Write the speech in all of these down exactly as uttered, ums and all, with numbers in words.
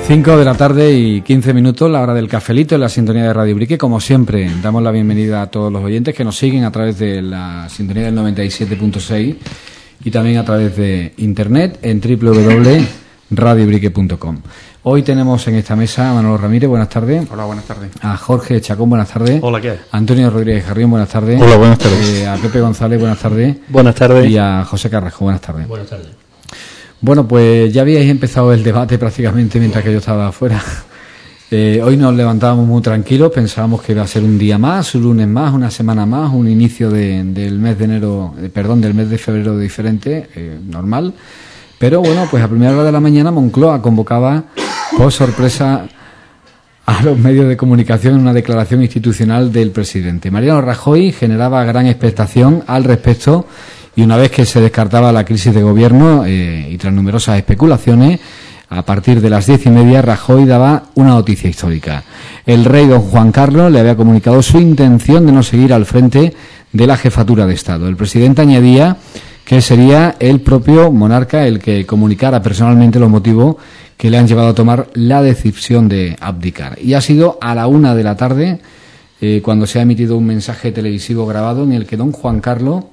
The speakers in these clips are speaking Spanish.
cinco de la tarde y quince minutos, la hora del cafelito en la sintonía de Radio Ubrique. Como siempre, damos la bienvenida a todos los oyentes que nos siguen a través de la sintonía del noventa y siete punto seis y también a través de internet en doble u doble u doble u punto radio ubrique punto com. Hoy tenemos en esta mesa a Manolo Ramírez, buenas tardes. Hola, buenas tardes. A Jorge Chacón, buenas tardes. Hola, ¿qué hay? A Antonio Rodríguez Jarrión, buenas tardes. Hola, buenas tardes. Eh, a Pepe González, buenas tardes. Buenas tardes. Y a José Carrasco, buenas tardes. Buenas tardes. Bueno, pues ya habíais empezado el debate prácticamente mientras que yo estaba afuera. Eh, hoy nos levantábamos muy tranquilos, pensábamos que iba a ser un día más, un lunes más, una semana más, un inicio de, del mes de enero, eh, perdón, del mes de febrero diferente, eh, normal. Pero bueno, pues a primera hora de la mañana Moncloa convocaba por sorpresa a los medios de comunicación en una declaración institucional del presidente. Mariano Rajoy generaba gran expectación al respecto y una vez que se descartaba la crisis de gobierno eh, y tras numerosas especulaciones, a partir de las diez y media Rajoy daba una noticia histórica. El rey don Juan Carlos le había comunicado su intención de no seguir al frente de la jefatura de Estado. El presidente añadía que sería el propio monarca el que comunicara personalmente los motivos que le han llevado a tomar la decisión de abdicar. Y ha sido a la una de la tarde eh, cuando se ha emitido un mensaje televisivo grabado en el que don Juan Carlos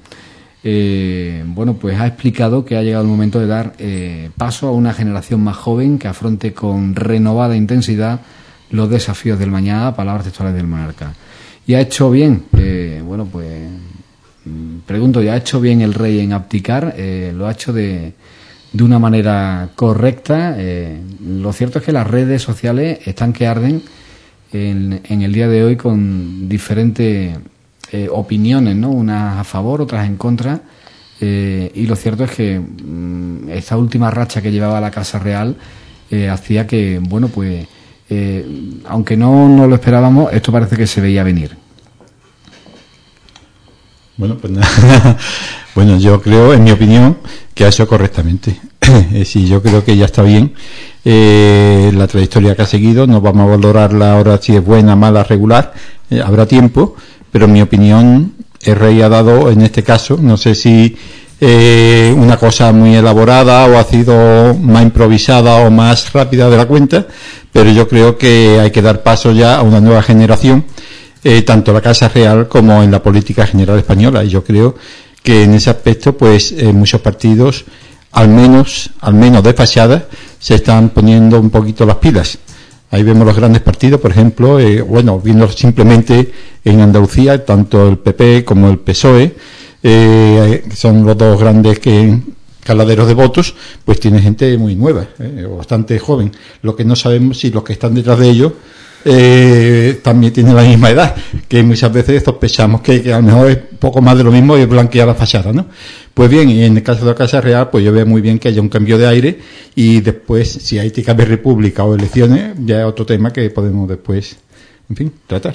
eh, bueno, pues ha explicado que ha llegado el momento de dar eh, paso a una generación más joven que afronte con renovada intensidad los desafíos del mañana, palabras textuales del monarca. Y ha hecho bien, eh, bueno, pues pregunto, ¿ya ha hecho bien el rey en abdicar? Eh, lo ha hecho de, de una manera correcta. Eh, lo cierto es que las redes sociales están que arden en, en el día de hoy con diferentes eh, opiniones, ¿no? Unas a favor, otras en contra. Eh, y lo cierto es que mmm, esta última racha que llevaba la Casa Real eh, hacía que, bueno, pues, eh, aunque no, no lo esperábamos, esto parece que se veía venir. Bueno, pues nada. Bueno, yo creo, en mi opinión, que ha hecho correctamente. Sí, yo creo que ya está bien. Eh, la trayectoria que ha seguido, no vamos a valorarla ahora si es buena, mala, regular. Eh, habrá tiempo, pero en mi opinión, el rey ha dado, en este caso, no sé si eh, una cosa muy elaborada o ha sido más improvisada o más rápida de la cuenta, pero yo creo que hay que dar paso ya a una nueva generación. Eh, tanto en la Casa Real como en la política general española, y yo creo que en ese aspecto pues eh, muchos partidos al menos al menos de fachada se están poniendo un poquito las pilas. Ahí vemos los grandes partidos, por ejemplo, eh, bueno, viendo simplemente en Andalucía, tanto el P P como el P S O E, eh, que son los dos grandes que caladeros de votos, pues tiene gente muy nueva, eh, bastante joven. Lo que no sabemos si los que están detrás de ellos Eh, también tiene la misma edad, que muchas veces sospechamos que, que a lo mejor es poco más de lo mismo y blanquear la fachada, ¿no? Pues bien, y en el caso de la Casa Real, pues yo veo muy bien que haya un cambio de aire y después, si hay que haber república o elecciones, ya es otro tema que podemos después, en fin, tratar.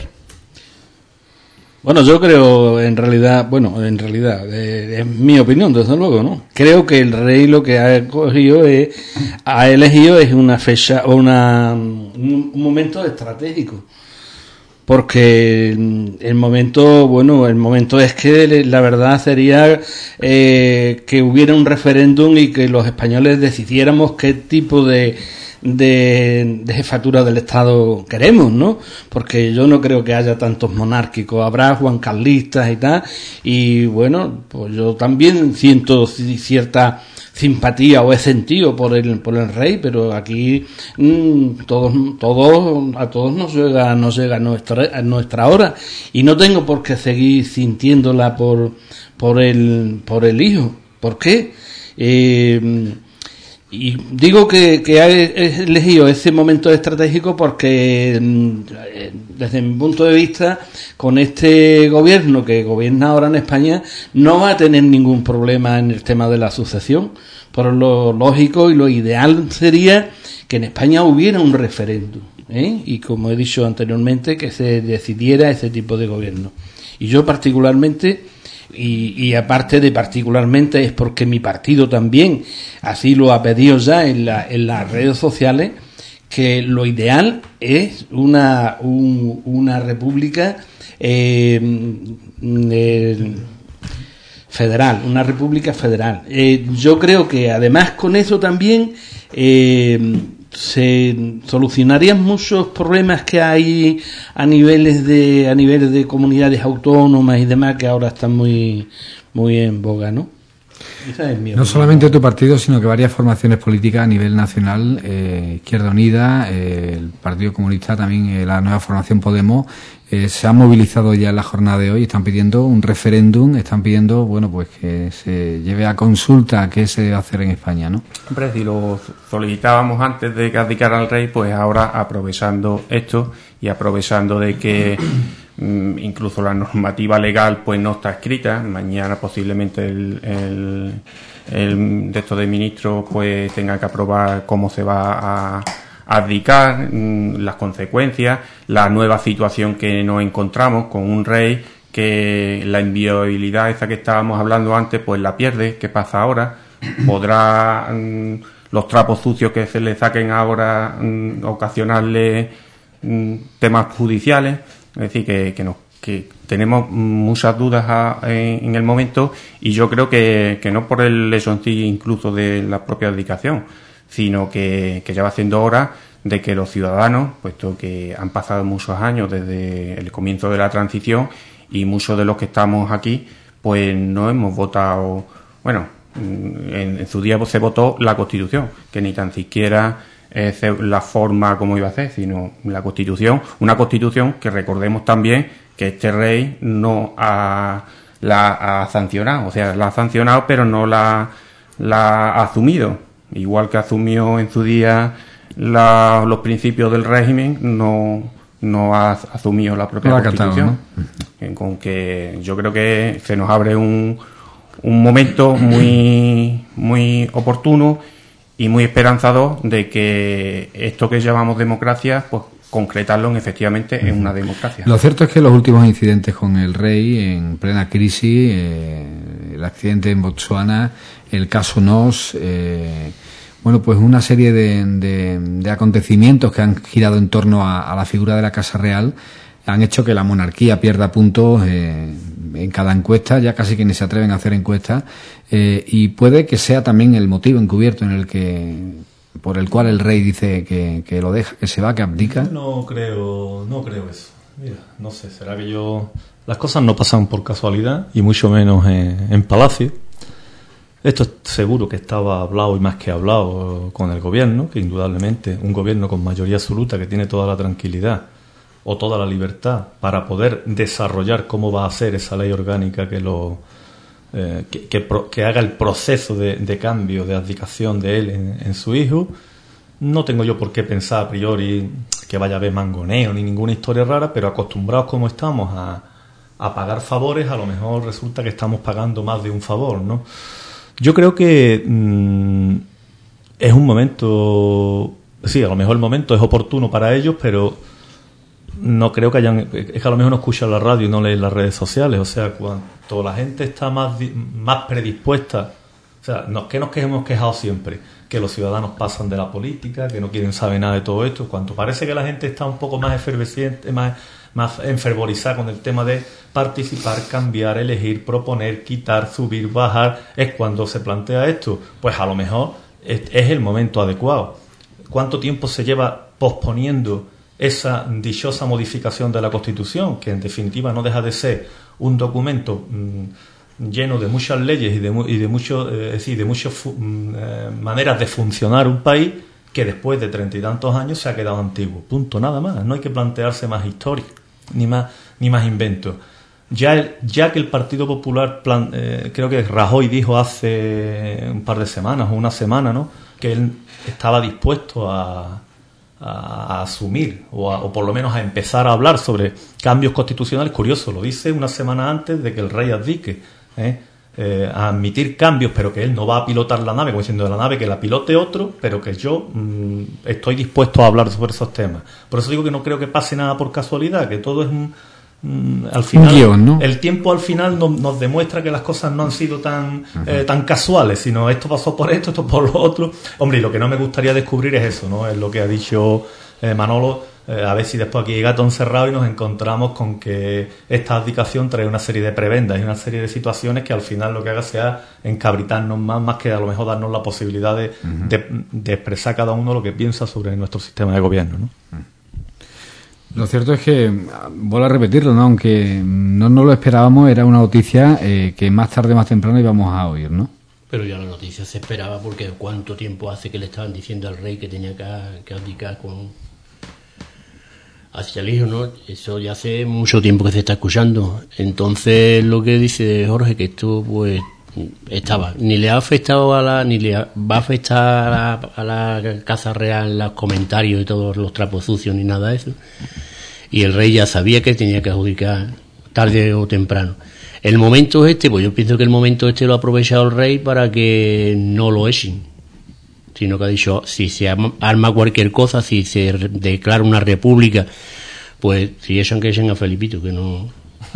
Bueno, yo creo, en realidad, bueno, en realidad, eh, es mi opinión, desde luego, ¿no? Creo que el rey lo que ha cogido es, ha elegido es una fecha, una, un, un momento estratégico. Porque el momento, bueno, el momento es que la verdad sería eh, que hubiera un referéndum y que los españoles decidiéramos qué tipo de De, de jefatura del Estado queremos, ¿no? Porque yo no creo que haya tantos monárquicos, habrá juancarlistas y tal, y bueno, pues yo también siento cierta simpatía o he sentido por el por el rey, pero aquí mmm, todos todos a todos nos llega nos llega nuestra nuestra hora y no tengo por qué seguir sintiéndola por por el por el hijo. ¿Por qué? Eh, Y digo que, que he elegido ese momento estratégico porque, desde mi punto de vista, con este gobierno que gobierna ahora en España, no va a tener ningún problema en el tema de la sucesión. Por lo lógico y lo ideal sería que en España hubiera un referéndum, ¿eh? Y como he dicho anteriormente, que se decidiera ese tipo de gobierno. Y yo particularmente... Y, y aparte de particularmente es porque mi partido también así lo ha pedido ya en, la, en las redes sociales, que lo ideal es una un, una república eh, eh, federal, una república federal. Eh, yo creo que además con eso también eh, se solucionarían muchos problemas que hay a niveles de a niveles de comunidades autónomas y demás que ahora están muy muy en boga, ¿no? Esa es mi opinión. No solamente tu partido, sino que varias formaciones políticas a nivel nacional, eh, Izquierda Unida, eh, el Partido Comunista, también eh, la nueva formación Podemos, eh, se han movilizado ya en la jornada de hoy, están pidiendo un referéndum, están pidiendo, bueno, pues que se lleve a consulta qué se debe hacer en España, ¿no? Hombre, si lo solicitábamos antes de que abdicara el rey, pues ahora aprovechando esto y aprovechando de que incluso la normativa legal pues no está escrita, mañana posiblemente el, el, el de estos de ministros pues tenga que aprobar cómo se va a, a abdicar, las consecuencias, la nueva situación que nos encontramos con un rey que la inviolabilidad esa que estábamos hablando antes pues la pierde. ¿Qué pasa ahora? ¿Podrá mmm, los trapos sucios que se le saquen ahora mmm, ocasionarle mmm, temas judiciales? Es decir, que, que, nos, que tenemos muchas dudas a, en, en el momento, y yo creo que, que no por el hecho en sí incluso de la propia abdicación, sino que, que ya va siendo hora de que los ciudadanos, puesto que han pasado muchos años desde el comienzo de la transición y muchos de los que estamos aquí, pues no hemos votado, bueno, en, en su día se votó la Constitución, que ni tan siquiera es la forma como iba a ser, sino la Constitución, una Constitución que recordemos también que este rey no ha, la ha sancionado, o sea, la ha sancionado pero no la, la ha asumido, igual que asumió en su día la, los principios del régimen, no, no ha asumido la propia no Constitución, catado, ¿no? Con que yo creo que se nos abre un, un momento muy, muy oportuno y muy esperanzador de que esto que llamamos democracia, pues concretarlo en, efectivamente en una democracia. Lo cierto es que los últimos incidentes con el rey en plena crisis, eh, el accidente en Botsuana, el caso Nos, eh, bueno, pues una serie de, de, de acontecimientos que han girado en torno a, a la figura de la Casa Real han hecho que la monarquía pierda puntos eh, en cada encuesta, ya casi que ni se atreven a hacer encuestas, eh, y puede que sea también el motivo encubierto en el que por el cual el rey dice que, que lo deja, que se va, que abdica. No creo, no creo eso. Mira, no sé, será que yo... Las cosas no pasan por casualidad, y mucho menos en, en Palacio. Esto seguro que estaba hablado y más que hablado con el gobierno, que indudablemente un gobierno con mayoría absoluta que tiene toda la tranquilidad o toda la libertad para poder desarrollar cómo va a ser esa ley orgánica que lo eh, que, que, que haga el proceso de, de cambio, de abdicación de él en, en su hijo. No tengo yo por qué pensar a priori que vaya a haber mangoneo ni ninguna historia rara, pero acostumbrados como estamos a, a pagar favores, a lo mejor resulta que estamos pagando más de un favor, ¿no? Yo creo que mmm, es un momento, sí, a lo mejor el momento es oportuno para ellos, pero no creo que hayan, es que a lo mejor no escuchan la radio y no leen las redes sociales, o sea, cuando la gente está más, más predispuesta, o sea, no, que nos que hemos quejado siempre, que los ciudadanos pasan de la política, que no quieren saber nada de todo esto, cuando parece que la gente está un poco más efervesciente, más, más enfervorizada con el tema de participar, cambiar, elegir, proponer, quitar, subir, bajar, es cuando se plantea esto, pues a lo mejor es, es el momento adecuado. ¿Cuánto tiempo se lleva posponiendo esa dichosa modificación de la Constitución, que en definitiva no deja de ser un documento mmm, lleno de muchas leyes y de, y de muchos, eh, es decir, de muchas mmm, eh, maneras de funcionar un país, que después de treinta y tantos años se ha quedado antiguo? Punto, nada más. No hay que plantearse más historia ni más ni más inventos. Ya el, ya que el Partido Popular plan, eh, creo que Rajoy dijo hace un par de semanas o una semana, ¿no?, que él estaba dispuesto a a asumir o, a, o por lo menos a empezar a hablar sobre cambios constitucionales. Curioso, lo dice una semana antes de que el rey abdique, ¿eh? Eh, a admitir cambios, pero que él no va a pilotar la nave, como diciendo de la nave que la pilote otro, pero que yo mmm, estoy dispuesto a hablar sobre esos temas. Por eso digo que no creo que pase nada por casualidad, que todo es un, mmm, al final, un guión, ¿no? El tiempo al final no, nos demuestra que las cosas no han sido tan, eh, tan casuales, sino esto pasó por esto, esto por lo otro. Hombre, y lo que no me gustaría descubrir es eso, ¿no? Es lo que ha dicho eh, Manolo, eh, a ver si después aquí hay gato encerrado y nos encontramos con que esta abdicación trae una serie de prebendas y una serie de situaciones que al final lo que haga sea encabritarnos más, más que a lo mejor darnos la posibilidad de, uh-huh. de, de expresar cada uno lo que piensa sobre nuestro sistema de gobierno, ¿no? Uh-huh. Lo cierto es que, vuelvo a repetirlo, ¿no? Aunque no nos lo esperábamos, era una noticia eh, que más tarde o más temprano íbamos a oír, ¿no? Pero ya la noticia se esperaba, porque ¿cuánto tiempo hace que le estaban diciendo al rey que tenía que, que abdicar con hacia el hijo, ¿no? Eso ya hace mucho tiempo que se está escuchando. Entonces, lo que dice Jorge, que esto pues estaba, ni le ha afectado a la, ni le ha, va a afectar a la, a la Casa Real los comentarios y todos los trapos sucios ni nada de eso. Y el rey ya sabía que tenía que adjudicar tarde o temprano. El momento este, pues yo pienso que el momento este lo ha aprovechado el rey para que no lo echen, sino que ha dicho, si se arma cualquier cosa, si se declara una república, pues si echan, que echen a Felipito, que no...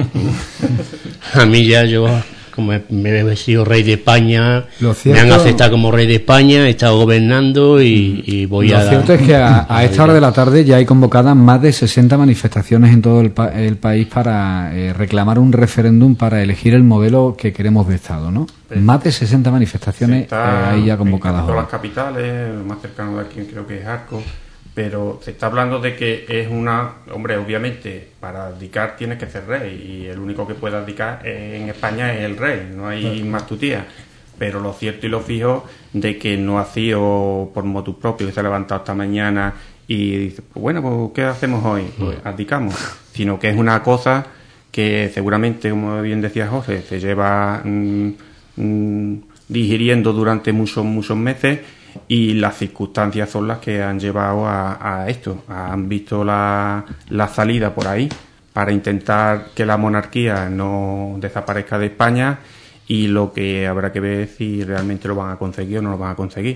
A mí ya yo... como me he sido rey de España, cierto, me han aceptado como rey de España, he estado gobernando y, y voy lo a... Lo cierto es que a, a esta hora de la tarde ya hay convocadas más de sesenta manifestaciones en todo el, pa el país para eh, reclamar un referéndum para elegir el modelo que queremos de Estado, ¿no? Sí. Más de sesenta manifestaciones está, eh, ahí ya convocadas. En todas las capitales, lo más cercano de aquí creo que es Arcos, pero se está hablando de que es una... Hombre, obviamente, para abdicar tienes que ser rey, y el único que puede abdicar en España es el rey, no hay más tutía. Pero lo cierto y lo fijo de que no ha sido por motu propio, que se ha levantado esta mañana y dice, pues bueno, pues ¿qué hacemos hoy? Pues abdicamos. Sino que es una cosa que seguramente, como bien decía José, se lleva mmm, mmm, digiriendo durante muchos, muchos meses, y las circunstancias son las que han llevado a, a esto. Han visto la, la salida por ahí para intentar que la monarquía no desaparezca de España, y lo que habrá que ver es si realmente lo van a conseguir o no lo van a conseguir.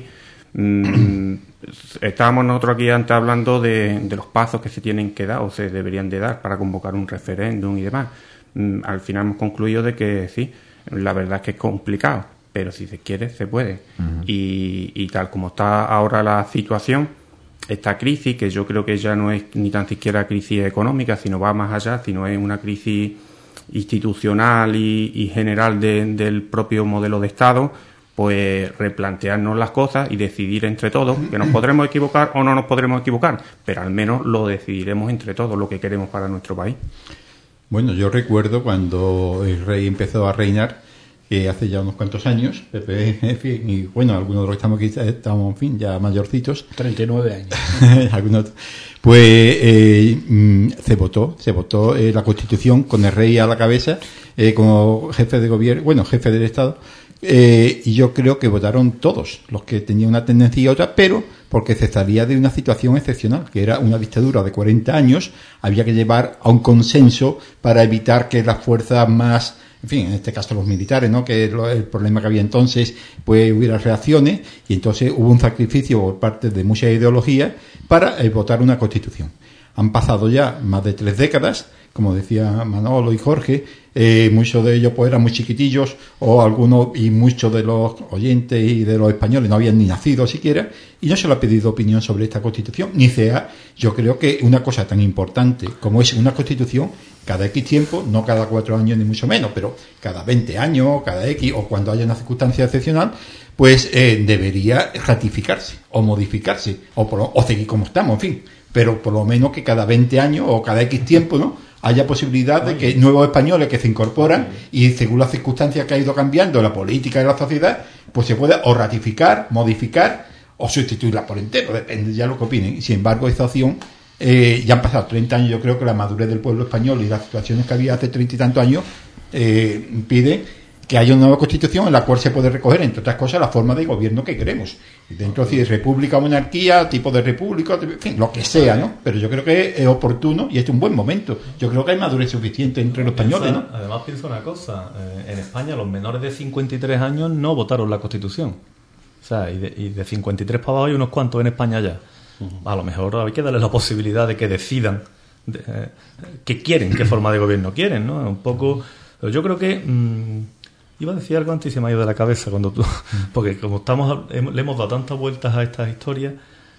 Mm, estábamos nosotros aquí antes hablando de, de los pasos que se tienen que dar o se deberían de dar para convocar un referéndum y demás. Mm, al final hemos concluido de que sí, la verdad es que es complicado, pero si se quiere, se puede. Uh-huh. y, y tal como está ahora la situación, esta crisis, que yo creo que ya no es ni tan siquiera crisis económica, sino va más allá, sino es una crisis institucional y, y general de, del propio modelo de Estado, pues replantearnos las cosas y decidir entre todos, que nos podremos equivocar o no nos podremos equivocar, pero al menos lo decidiremos entre todos, lo que queremos para nuestro país. Bueno, yo recuerdo cuando el rey empezó a reinar, que hace ya unos cuantos años, Pepe, en fin, y bueno, algunos de los que estamos aquí estamos, en fin, ya mayorcitos. treinta y nueve años. algunos, pues eh, mm, se votó, se votó eh, la Constitución con el rey a la cabeza, eh, como jefe de gobierno, bueno, jefe del Estado, eh, y yo creo que votaron todos, los que tenían una tendencia y otra, pero porque se salía de una situación excepcional, que era una dictadura de cuarenta años, había que llevar a un consenso para evitar que las fuerzas más... En fin, en este caso los militares, ¿no? Que lo, el problema que había entonces, pues hubiera reacciones, y entonces hubo un sacrificio por parte de muchas ideologías para eh, votar una constitución. Han pasado ya más de tres décadas, como decía Manolo y Jorge, eh, muchos de ellos pues eran muy chiquitillos, o algunos y muchos de los oyentes y de los españoles no habían ni nacido siquiera, y no se le ha pedido opinión sobre esta constitución, ni sea, yo creo que una cosa tan importante como es una constitución, cada X tiempo, no cada cuatro años ni mucho menos, pero cada veinte años, cada X, o cuando haya una circunstancia excepcional, pues eh, debería ratificarse, o modificarse, o, por, o seguir como estamos, en fin, pero por lo menos que cada veinte años o cada X tiempo, ¿no?, haya posibilidad de que nuevos españoles que se incorporan y según las circunstancias que ha ido cambiando la política y la sociedad, pues se pueda o ratificar, modificar o sustituirla por entero, depende ya lo que opinen. Sin embargo, esta opción, eh, ya han pasado treinta años, yo creo que la madurez del pueblo español y las situaciones que había hace treinta y tantos años eh, pide que haya una nueva constitución en la cual se puede recoger, entre otras cosas, la forma de gobierno que queremos. Y dentro si es república o monarquía, tipo de república, en fin, lo que sea, ¿no? Pero yo creo que es oportuno y este es un buen momento. Yo creo que hay madurez suficiente entre los españoles, ¿no? Además, pienso una cosa. Eh, en España, los menores de cincuenta y tres años no votaron la Constitución. O sea, y de, y de cincuenta y tres para abajo hay unos cuantos en España ya. Uh-huh. A lo mejor hay que darles la posibilidad de que decidan de, eh, qué quieren, qué forma de gobierno quieren, ¿no? Un poco... Yo creo que... Mmm, iba a decir algo antes y se me ha ido de la cabeza cuando tú... Porque como estamos le hemos dado tantas vueltas a estas historias,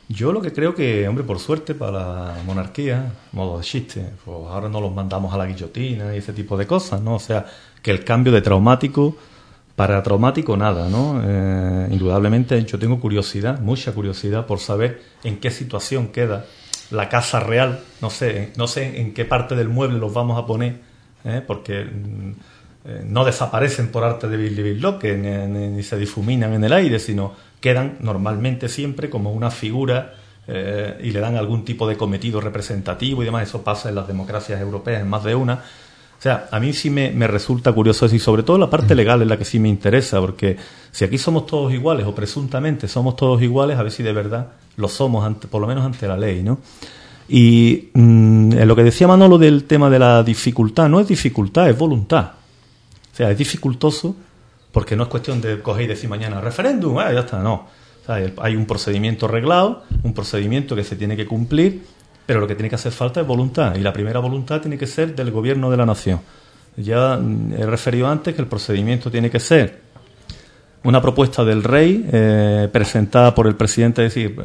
Yo lo que creo que, hombre, por suerte para la monarquía, modo de chiste, pues ahora no los mandamos a la guillotina y ese tipo de cosas, ¿no? O sea, que el cambio de traumático para traumático nada, ¿no? Eh, indudablemente yo tengo curiosidad, mucha curiosidad por saber en qué situación queda la casa real, no sé, no sé en qué parte del mueble los vamos a poner, ¿eh? Porque eh, no desaparecen por arte de Billy-Billoque ni, ni, ni se difuminan en el aire, sino quedan normalmente siempre como una figura eh, y le dan algún tipo de cometido representativo y demás. Eso pasa en las democracias europeas en más de una. O sea, a mí sí me, me resulta curioso eso, y sobre todo la parte legal es la que sí me interesa, porque si aquí somos todos iguales o presuntamente somos todos iguales, a ver si de verdad lo somos, ante, por lo menos ante la ley, ¿no? Y mmm, en lo que decía Manolo del tema de la dificultad, no es dificultad, es voluntad. O sea, es dificultoso porque no es cuestión de coger y decir mañana referéndum, ah, ya está, no. O sea, hay un procedimiento reglado, un procedimiento que se tiene que cumplir, pero lo que tiene que hacer falta es voluntad, y la primera voluntad tiene que ser del gobierno de la nación. Ya he referido antes que el procedimiento tiene que ser una propuesta del rey eh, presentada por el presidente, es decir,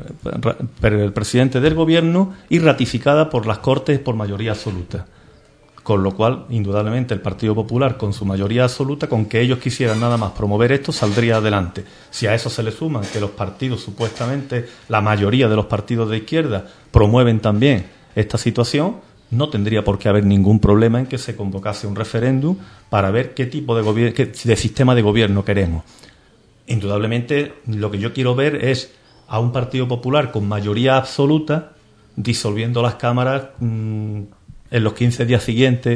el presidente del gobierno, y ratificada por las Cortes por mayoría absoluta. Con lo cual, indudablemente, el Partido Popular, con su mayoría absoluta, con que ellos quisieran nada más promover esto, saldría adelante. Si a eso se le suman que los partidos, supuestamente, la mayoría de los partidos de izquierda, promueven también esta situación, no tendría por qué haber ningún problema en que se convocase un referéndum para ver qué tipo de, gobier- qué, de sistema de gobierno queremos. Indudablemente, lo que yo quiero ver es a un Partido Popular con mayoría absoluta disolviendo las cámaras mmm, en los quince días siguientes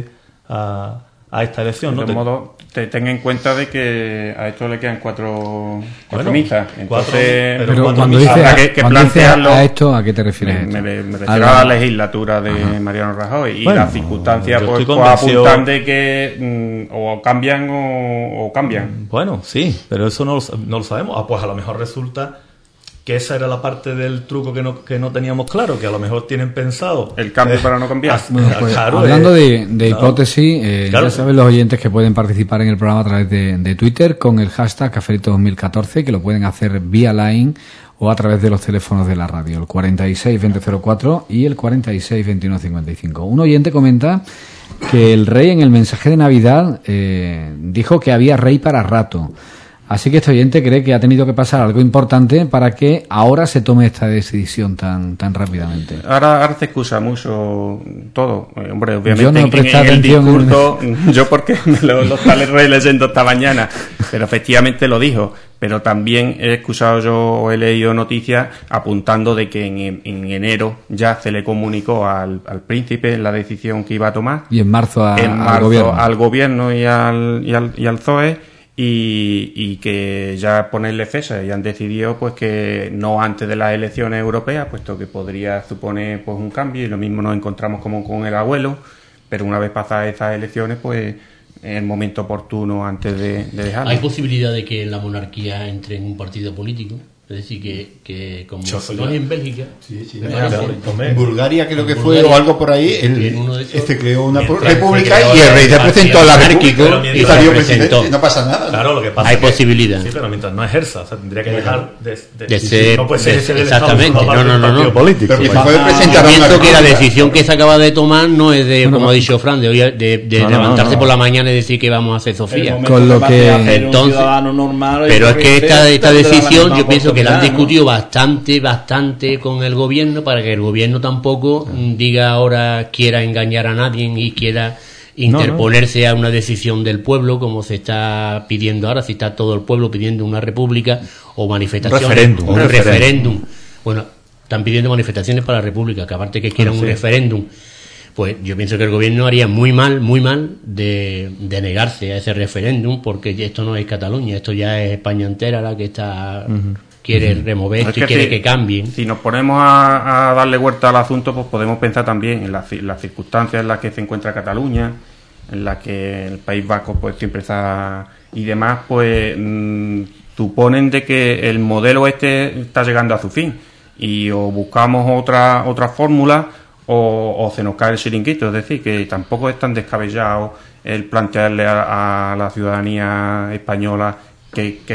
a, a esta elección. De ¿no? todos modos, te tenga en cuenta de que a esto le quedan cuatro, cuatro Bueno, misas. cuatro, Entonces, pero Pero cuando cuando dice- dices habrá que, que cuando dices plantearlo. a esto, ¿a qué te refieres? Me, esto? me, me A refiero la- a la legislatura de Ajá. Mariano Rajoy, y Bueno, las circunstancias yo pues, estoy pues convencido- apuntan de que mm, o cambian o, o cambian. Bueno, sí, pero eso no lo, no lo sabemos. Ah, pues a lo mejor resulta que esa era la parte del truco que no, que no teníamos claro, que a lo mejor tienen pensado. El cambio eh, para no cambiar. ah, Bueno, pues, claro, hablando eh, de, de claro. hipótesis, eh, Claro. ya saben los oyentes que pueden participar en el programa a través de, de Twitter con el hashtag Cafelito dos mil catorce, que lo pueden hacer vía line o a través de los teléfonos de la radio, el cuarenta y seis veinte cero cuatro y el cuarenta y seis veintiuno cincuenta y cinco. Un oyente comenta que el rey en el mensaje de Navidad eh, dijo que había rey para rato. Así que este oyente cree que ha tenido que pasar algo importante para que ahora se tome esta decisión tan tan rápidamente. Ahora, ahora se excusa mucho todo. Eh, hombre, obviamente Yo no en, presté en el atención en- discurso, yo porque me lo, lo estaré releyendo esta mañana, pero efectivamente lo dijo. Pero también he excusado yo o he leído noticias apuntando de que en, en enero ya se le comunicó al, al príncipe la decisión que iba a tomar. Y en marzo, a- en al marzo gobierno. al gobierno y al, y al, y al Z O E. Y, y que ya ponerle fecha, y han decidido pues que no antes de las elecciones europeas, puesto que podría suponer pues un cambio, y lo mismo nos encontramos como con el abuelo, pero una vez pasadas esas elecciones pues es el momento oportuno antes de, de dejarlo. ¿Hay posibilidad de que la monarquía entre en un partido político? Es decir, que, que como Yo soy no es ya. en Bélgica, Sí, sí, me claro. parece, En Bulgaria creo que En fue Bulgaria, o algo por ahí, el, en uno de esos- este creó una Mientras república se creó y el la- rey el representó a la partido república monárquico y y salió representó. presidente, no pasa nada. Claro, lo que pasa Hay es que- posibilidad. Sí, pero mientras no ejerza, o sea, tendría que dejar de, de, De ser- no puede ser de- ese del exactamente, Estado, formar no, parte no, del no, partido no. político. Pero que Pues, puede Yo presentar a una pienso que la república. decisión que se acaba de tomar no es de, Bueno, como va- ha dicho Fran, de, hoy, de, de No, no, levantarse no, no. por la mañana y decir que vamos a hacer Sofía. Con lo que- Entonces- un ciudadano normal, Pero es que esta, esta decisión yo pienso que la han discutido discutido bastante, bastante con el gobierno para que el gobierno tampoco mm, diga ahora quiera engañar a nadie y quiera interponerse a una decisión del pueblo como se está pidiendo ahora, si está todo el pueblo pidiendo una república o manifestaciones Referéndum, o un un referéndum. referéndum. Bueno, están pidiendo manifestaciones para la república, que aparte que quieran Ah, un sí. referéndum. Pues yo pienso que el gobierno haría muy mal, muy mal de, de negarse a ese referéndum, porque esto no es Cataluña, esto ya es España entera la que está quiere remover Es esto y quiere si- que cambien. Si nos ponemos a, a darle vuelta al asunto, pues podemos pensar también en las, ci- las circunstancias en las que se encuentra Cataluña, en las que el País Vasco pues siempre está y demás, pues mm, suponen de que el modelo este está llegando a su fin, y o buscamos otra otra fórmula o, o se nos cae el chiringuito. Es decir, que tampoco es tan descabellado el plantearle a, a la ciudadanía española que, que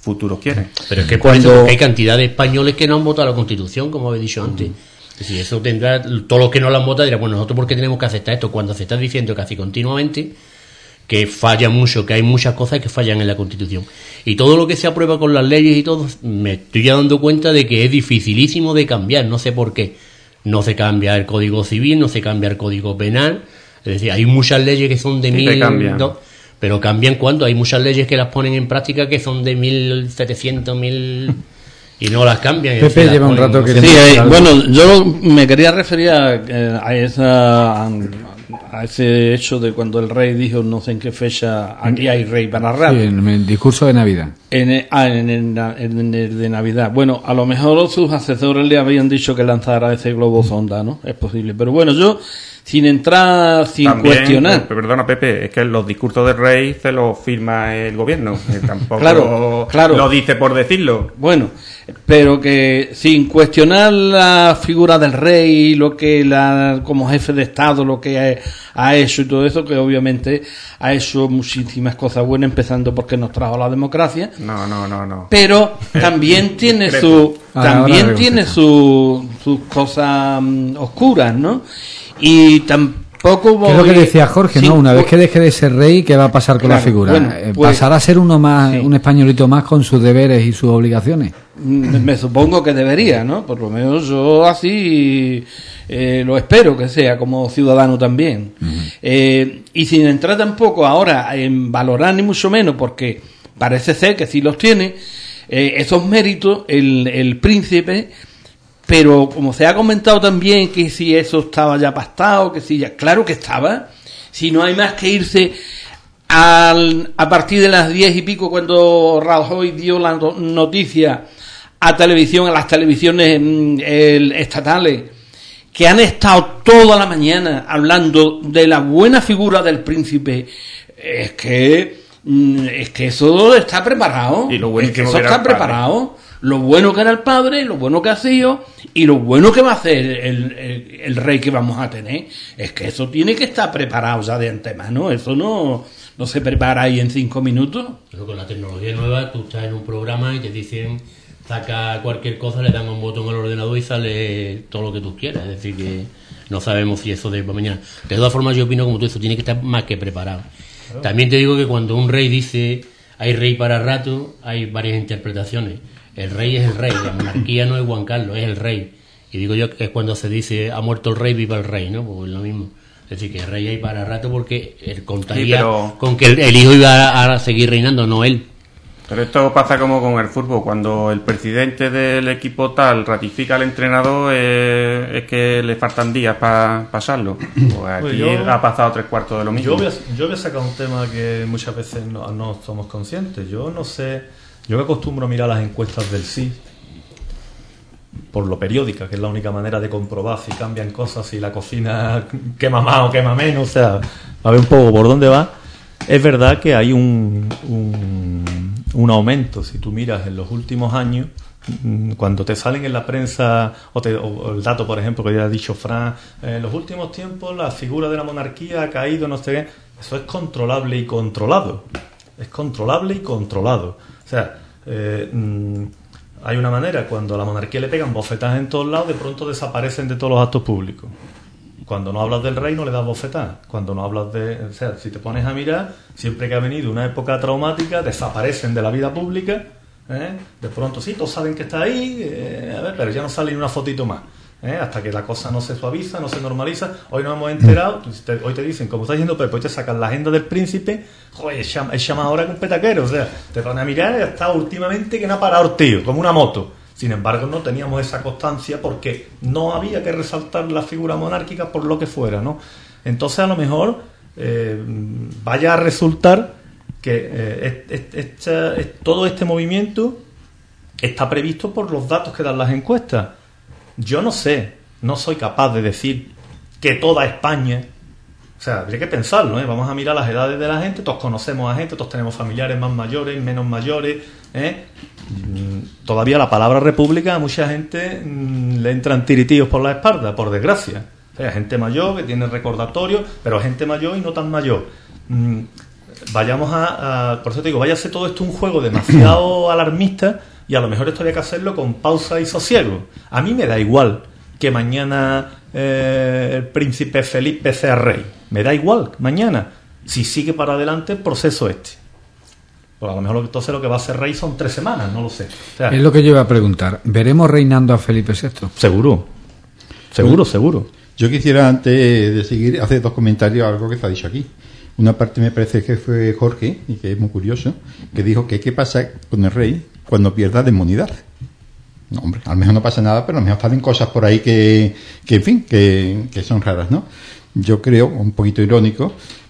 futuros quieren. Pero es que Cuando- cuando hay cantidad de españoles que no han votado la Constitución, como habéis dicho antes. Es decir, eso tendrá, todos los que no la han votado dirán, bueno, nosotros por qué tenemos que aceptar esto, cuando se está diciendo casi continuamente que falla mucho, que hay muchas cosas que fallan en la Constitución. Y todo lo que se aprueba con las leyes y todo, me estoy ya dando cuenta de que es dificilísimo de cambiar, no sé por qué. No se cambia el Código Civil, no se cambia el Código Penal, es decir, hay muchas leyes que son de Sí, mil... que cambian. no, pero cambian cuando hay muchas leyes que las ponen en práctica que son de mil setecientos, mil... y no las cambian. Pepe Se las lleva un ponen, rato no que- sé. Sí, Queremos eh, decir algo. bueno, yo me quería referir a, eh, a esa a ese hecho de cuando el rey dijo no sé en qué fecha aquí hay rey para Sí, rato. en el discurso de Navidad. En el, ah, en, el, en el de Navidad. Bueno, a lo mejor sus asesores le habían dicho que lanzara ese globo sonda, ¿no? Es posible. Pero bueno, yo, sin entrar, sin También, cuestionar. eh, Perdona, Pepe, es que los discursos del rey se los firma el gobierno. eh, tampoco Claro, claro. lo dice por decirlo. Bueno, pero que sin cuestionar la figura del rey y lo que la, como jefe de Estado, lo que ha, ha hecho y todo eso, que obviamente ha hecho muchísimas cosas buenas, empezando porque nos trajo la democracia. No, no, no, no. Pero también tiene Discreto. su Ahora, también ahora tiene reconozco. su, sus cosas mm, oscuras, ¿no? Y tampoco voy... ¿Qué es lo que decía Jorge, Sí, no? Una vez voy- que deje de ser rey, ¿qué va a pasar con Claro, la figura? bueno, Eh, pues- ¿Pasará a ser uno más, sí. un españolito más con sus deberes y sus obligaciones? Mm, me supongo que debería, ¿no? Por lo menos yo así eh, lo espero que sea como ciudadano también. Eh, y sin entrar tampoco ahora en valorar ni mucho menos, porque parece ser que sí los tiene, eh, esos méritos, el, el príncipe, pero como se ha comentado también que si eso estaba ya pactado, que si ya, claro que estaba, si no hay más que irse al, a partir de las diez y pico cuando Rajoy dio la no- noticia a televisión, a las televisiones mm, el- estatales, que han estado toda la mañana hablando de la buena figura del príncipe, es que mm, es que eso está preparado, Y lo es que buenísimo eso que era está el padre. preparado, lo bueno que era el padre, lo bueno que ha sido y lo bueno que va a hacer el, el- el rey que vamos a tener, es que eso tiene que estar preparado ya de antemano, eso no, no se prepara ahí en cinco minutos. Pero con la tecnología nueva, tú estás en un programa y te dicen, saca cualquier cosa, le dan un botón al ordenador y sale todo lo que tú quieras. Es decir, que no sabemos si eso de para mañana. De todas formas, yo opino como tú, eso tiene que estar más que preparado. También te digo que cuando un rey dice, hay rey para rato, hay varias interpretaciones. El rey es el rey, la monarquía no es Juan Carlos, es el rey. Y digo yo que es cuando se dice, ha muerto el rey, viva el rey, ¿no? Pues es lo mismo. Es decir, que el rey hay para rato porque él contaría Sí, pero- con que el, el hijo iba a, a seguir reinando, no él. Pero esto pasa como con el fútbol. Cuando el presidente del equipo tal ratifica al entrenador, eh, es que le faltan días para pasarlo. Pues aquí Pues yo- ha pasado tres cuartos de lo mismo. Yo voy, a, yo voy a sacar un tema que muchas veces no, no somos conscientes. Yo no sé, yo me acostumbro a mirar las encuestas del sí por lo periódica, que es la única manera de comprobar si cambian cosas, si la cocina quema más o quema menos, o sea, a ver un poco por dónde va. Es verdad que hay un, un, un aumento, si tú miras en los últimos años, mm, cuando te salen en la prensa, o, te- o el dato, por ejemplo, que ya ha dicho Fran, en los últimos tiempos la figura de la monarquía ha caído, no sé qué, eso es controlable y controlado. Es controlable y controlado. O sea, eh, mm, hay una manera, cuando a la monarquía le pegan bofetadas en todos lados, de pronto desaparecen de todos los actos públicos. Cuando no hablas del rey no le das bofetadas. Cuando no hablas de... O sea, si te pones a mirar, siempre que ha venido una época traumática, desaparecen de la vida pública. ¿eh? De pronto sí, todos saben que está ahí, eh, a ver, pero ya no sale ni una fotito más. ¿eh? Hasta que la cosa no se suaviza, no se normaliza. Hoy nos hemos enterado, te- hoy te dicen, como está diciendo Pepe, hoy te sacan la agenda del príncipe, joder, es chama- es chama ahora con petaquero. O sea, te pones a mirar y está últimamente que no ha parado el tío, como una moto. Sin embargo, no teníamos esa constancia porque no había que resaltar la figura monárquica por lo que fuera, ¿no? Entonces, a lo mejor eh, vaya a resultar que eh, es- es- esta- es- todo este movimiento está previsto por los datos que dan las encuestas. Yo no sé, no soy capaz de decir que toda España... O sea, habría que pensarlo, ¿eh? Vamos a mirar las edades de la gente, todos conocemos a gente, todos tenemos familiares más mayores, menos mayores, ¿eh? Mm, Todavía la palabra república a mucha gente mm, le entran tiritillos por la espalda, por desgracia. O sea, gente mayor que tiene recordatorio, pero gente mayor y no tan mayor. Mm, vayamos a, a... Por eso te digo, vaya a ser todo esto un juego demasiado alarmista y a lo mejor esto había que hacerlo con pausa y sosiego. A mí me da igual que mañana eh, el príncipe Felipe sea rey. Me da igual, mañana. Si sigue para adelante el proceso este. Pues a lo mejor entonces lo que va a ser rey son tres semanas, no lo sé. O sea, es lo que yo iba a preguntar. ¿Veremos reinando a Felipe sexto? Seguro. Seguro, bueno, seguro. Yo quisiera, antes de seguir, hacer dos comentarios a algo que se ha dicho aquí. Una parte me parece que fue Jorge, y que es muy curioso, que dijo que qué pasa con el rey cuando pierda la inmunidad. No, hombre, a lo mejor no pasa nada, pero a lo mejor salen cosas por ahí que, que en fin, que, que son raras, ¿no? Yo creo, un poquito irónico,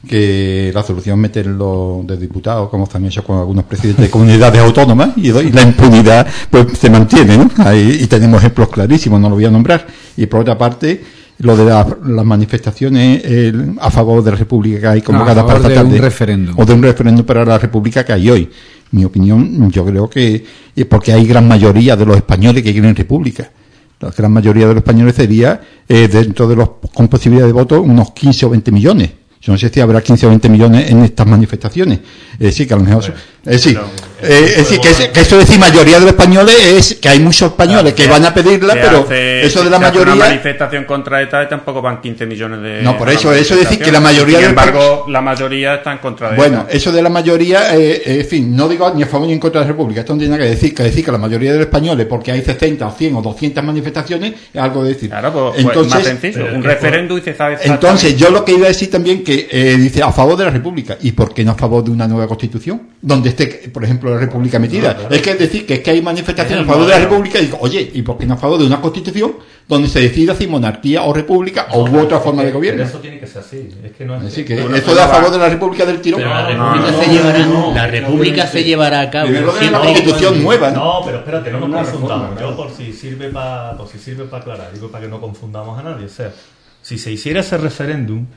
que la solución es meterlo de diputado, como también hecho con algunos presidentes de comunidades autónomas, y, y la impunidad pues se mantiene, ¿no? Ahí, y tenemos ejemplos clarísimos, no lo voy a nombrar. Y por otra parte, lo de la, las manifestaciones el, a favor de la República que hay convocada no, para esta de tarde, un referéndum. o de un referéndum para la República que hay hoy. Mi opinión, yo creo que es porque hay gran mayoría de los españoles que quieren república. La gran mayoría de los españoles sería, eh, dentro de los con posibilidad de voto, unos quince o veinte millones. Yo no sé si habrá quince o veinte millones en estas manifestaciones. Es decir, que a lo mejor... Bueno, es decir, eh, es decir que, es, que eso de decir mayoría de los españoles es que hay muchos españoles que van a pedirla, pero hace, eso de la mayoría... Una manifestación contra ETA y tampoco van quince millones de... No, por eso, eso es decir que la mayoría... Sin embargo, la mayoría está en contra de Bueno, ETA. eso de la mayoría, eh, eh, en fin, no digo ni a favor ni en contra de la República. Esto no tiene nada que decir, que decir que la mayoría de los españoles, porque hay sesenta o cien o doscientas manifestaciones, es algo de decir. Claro, pues, entonces, más sencillo, un referéndum y se sabe exactamente. Entonces, yo lo que iba a decir también que eh, dice a favor de la República. ¿Y por qué no a favor de una nueva Constitución? Donde esté, por ejemplo, la República metida. No, claro. Es que es decir, que es que hay manifestaciones a favor de la República y digo, oye, ¿y por qué no a favor de una Constitución donde se decida si monarquía o república no, o u otra forma que, de gobierno? Eso tiene que ser así. Es que no es así que, que que eso da a favor de la República del tirón. Pero la República, no, se, llevará, no, la República se llevará a cabo. Primero de una Constitución nueva. ¿no? no, pero espérate, no nos confundamos. Yo por si sirve para por si sirve para aclarar, digo para que no confundamos a nadie. O sea, si se hiciera ese referéndum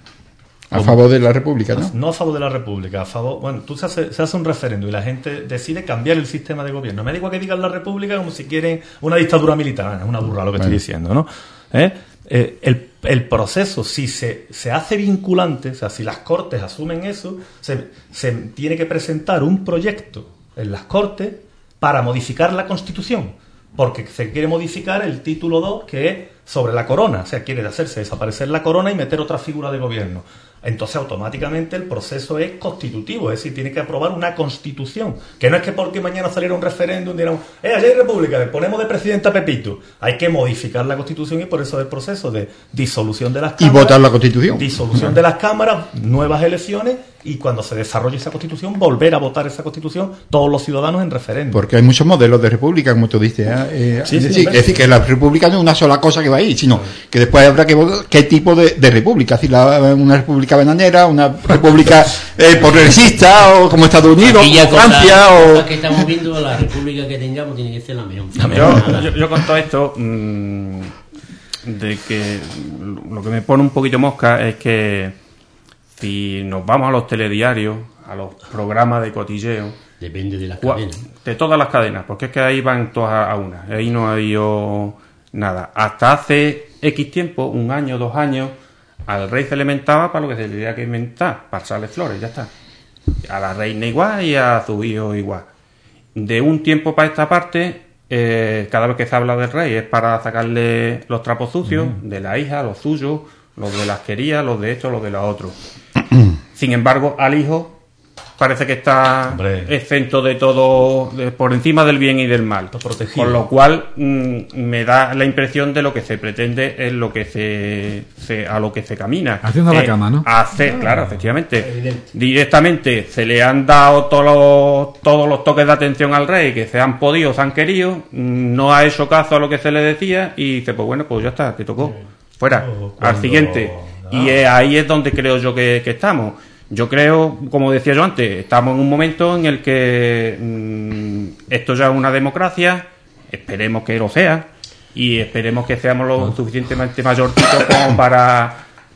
a favor de la República, ¿no? No a favor de la República, a favor... Bueno, tú se hace, se hace un referéndum y la gente decide cambiar el sistema de gobierno. Me da igual que digan la República como si quieren una dictadura militar. Es una burra lo que bueno. estoy diciendo, ¿no? ¿Eh? Eh, el, el proceso, si se, se hace vinculante, o sea, si las Cortes asumen eso, se, se tiene que presentar un proyecto en las Cortes para modificar la Constitución. Porque se quiere modificar el título dos, que es sobre la corona. O sea, quiere hacerse desaparecer la corona y meter otra figura de gobierno. Entonces, automáticamente el proceso es constitutivo, es decir, tiene que aprobar una constitución. Que no es que porque mañana saliera un referéndum y diéramos, eh, allá hay república, le ponemos de presidente a Pepito. Hay que modificar la constitución y por eso es el proceso de disolución de las cámaras. Y votar la constitución. Disolución de las cámaras, nuevas elecciones y cuando se desarrolle esa constitución, volver a votar esa constitución todos los ciudadanos en referéndum. Porque hay muchos modelos de república, como tú dices. ¿eh? Eh, sí, es, sí, decir, es decir, que la república no es una sola cosa que va ahí, sino que después habrá que votar qué tipo de, de república. Si la, una república bananera, una república eh, progresista, o como Estados Unidos, o Francia, cosa, o... que estamos viendo, la república que tengamos tiene que ser la mejor. Yo, yo, yo con todo esto, mmm, de que lo que me pone un poquito mosca es que si nos vamos a los telediarios, a los programas de cotilleo, depende de las cadenas, de todas las cadenas, porque es que ahí van todas a una, ahí no ha habido nada. Hasta hace X tiempo, un año, dos años, al rey se le mentaba para lo que se le tenía que inventar, para echarle flores, ya está. A la reina igual y a su hijo igual. De un tiempo para esta parte, eh, cada vez que se habla del rey es para sacarle los trapos sucios, uh-huh. de la hija, los suyos, los de las querías, los de esto, los de los otros. Sin embargo, al hijo parece que está Hombre. exento de todo, de, por encima del bien y del mal. Con lo cual mmm, me da la impresión de lo que se pretende es lo que se, se a lo que se camina. Haciendo eh, la cama, ¿no? Hacer, ah, claro, efectivamente. Evidente. Directamente se le han dado todos los, todos los toques de atención al rey que se han podido, se han querido, no ha hecho caso a lo que se le decía y dice, pues bueno, pues ya está, te tocó. Fuera, oh, cuando... al siguiente. Ah. Y eh, ahí es donde creo yo que, que estamos. Yo creo, como decía yo antes, estamos en un momento en el que mmm, esto ya es una democracia, esperemos que lo sea, y esperemos que seamos lo suficientemente mayorcitos como para,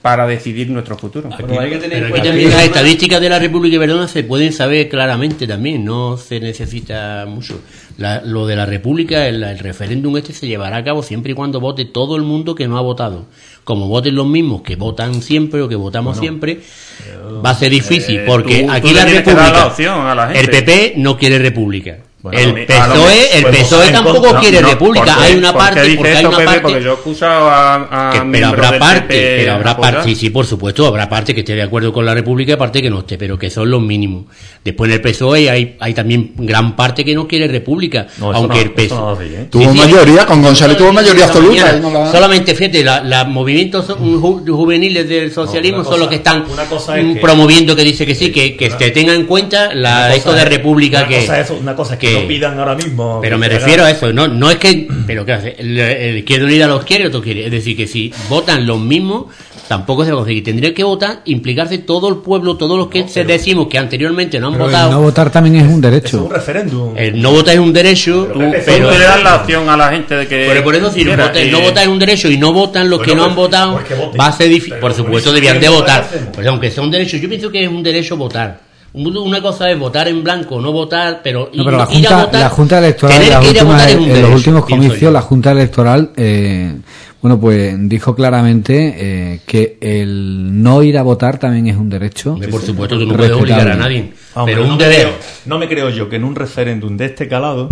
para decidir nuestro futuro. Pero hay que tener en Pero aquí cuenta también que- las estadísticas de la República Verdona se pueden saber claramente también, no se necesita mucho. La- lo de la República, el, el referéndum este se llevará a cabo siempre y cuando vote todo el mundo que no ha votado. Como voten los mismos que votan siempre o que votamos siempre, va a ser difícil, eh, porque tú- aquí tú le la tienes que dar República, la opción a la gente. el P P no quiere República. Bueno, el a lo P S O E, mejor- el pues, P S O E en tampoco contra- quiere no, República. ¿por qué- Hay una por qué parte, dice porque hay esto, una Pepe? parte. Porque yo he escuchado a, a Que- pero miembros habrá del parte, P P pero habrá apoyar. parte, sí, sí, por supuesto, habrá parte que esté de acuerdo con la República y parte que no esté, pero que son los mínimos. Después en el P S O E hay, hay también gran parte que no quiere República, No, eso aunque no- el P S O E... eso no es así, ¿eh? Tuvo mayoría, con González tuvo mayoría Esta absoluta, mañana. y no la- Solamente, fíjate, la- los movimientos ju- juveniles del socialismo No, una son los cosa- que están una cosa es mm, que- promoviendo que dice que sí, que, que se tenga en cuenta la, Una esto cosa de es- República una que... cosa es eso, una cosa es que, que- no pidan ahora mismo. Pero que me se refiero haga- a eso, no, no es que, pero ¿qué hace? El, el Izquierda Unida los quiere, otro quiere. Es decir, que si votan los mismos, tampoco se va a conseguir. Tendría que votar, implicarse todo el pueblo, todos los que se decimos que anteriormente no han Pero el votado. no votar también es un Eso es derecho. un referéndum. El no votar es un derecho, Pero, Pepe, pero, Tú le das la opción a la gente de que pero por eso si no quiera, votan, y- no votar es un derecho y no votan los Bueno, que no han pues- votado, pues que voten. va a ser difícil. Pero Por supuesto buenísimo. debían de ¿Qué votar, hacemos? pues aunque sea un derecho, yo pienso que es un derecho votar. Un- Una cosa es votar en blanco, no votar, pero, No, pero la ir a Junta, votar, la junta Electoral, tener en, las que ir a últimas- votar es un en los derecho, últimos pienso comicios, yo. la Junta Electoral, eh, bueno, pues dijo claramente eh, que el no ir a votar también es un derecho. Hombre, por supuesto, tú no puedes respetable. obligar a nadie. Hombre, pero no un me deber. creo- no me creo yo que en un referéndum de este calado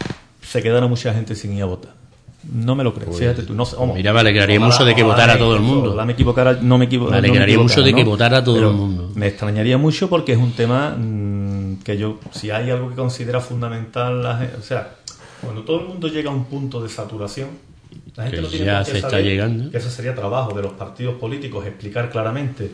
se quedara mucha gente sin ir a votar. No me lo creo. Fíjate tú. No sé, vamos. Mira, me alegraría Ojalá- mucho de que ojalá votara me- todo el mundo. ojalá me equivocara, no me equivo- Me no alegraría mucho de equivocara, que ¿no? votara todo Pero el mundo. Me extrañaría mucho porque es un tema mm, que yo, si hay algo que considera fundamental, la gen- o sea, cuando todo el mundo llega a un punto de saturación, la gente Que no tiene ya por qué se está saber llegando. que ese sería trabajo de los partidos políticos, explicar claramente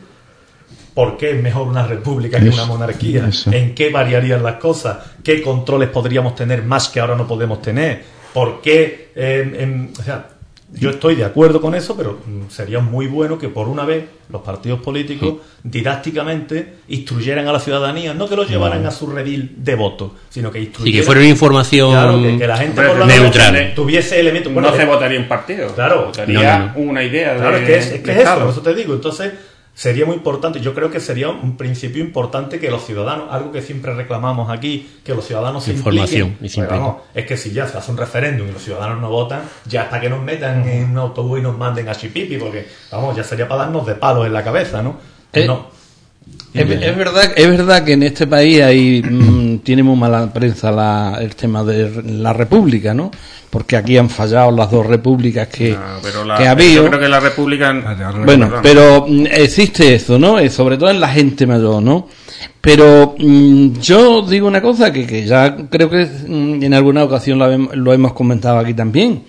por qué es mejor una república que Eso, una monarquía, eso. en qué variarían las cosas, qué controles podríamos tener más que ahora no podemos tener, por qué, eh, en- o sea, yo estoy de acuerdo con eso, pero mm, sería muy bueno que por una vez los partidos políticos didácticamente instruyeran a la ciudadanía, no que lo llevaran a su redil de voto, sino que Sí, instruyeran. que fuera una información Claro, que, que la gente Hombre, por la noche neutral. tuviese elementos. no bueno, se de- votaría un partido. Claro. Votaría No, no, no. una idea Claro, de, es que es, es, que de es eso, Estado. por eso te digo. Entonces, sería muy importante, yo creo que sería un principio importante que los ciudadanos, algo que siempre reclamamos aquí, que los ciudadanos se Información, impliquen. y se Pero impliquen. vamos, es que si ya se hace un referéndum y los ciudadanos no votan, ya hasta que nos metan en un autobús y nos manden a Chipipi, porque, vamos, ya sería para darnos de palos en la cabeza, ¿no? Eh, no. Es, es verdad, es verdad que en este país hay, mm, tiene muy mala prensa la- el tema de la república, ¿no? Porque aquí han fallado las dos repúblicas que, Ah, pero la- que ha yo habido. creo que la República. Bueno, Perdón. pero mm, existe eso, ¿no? Eh, sobre todo en la gente mayor, ¿no? Pero mm, yo digo una cosa que, que ya creo que mm, en alguna ocasión lo, hem- lo hemos comentado aquí también.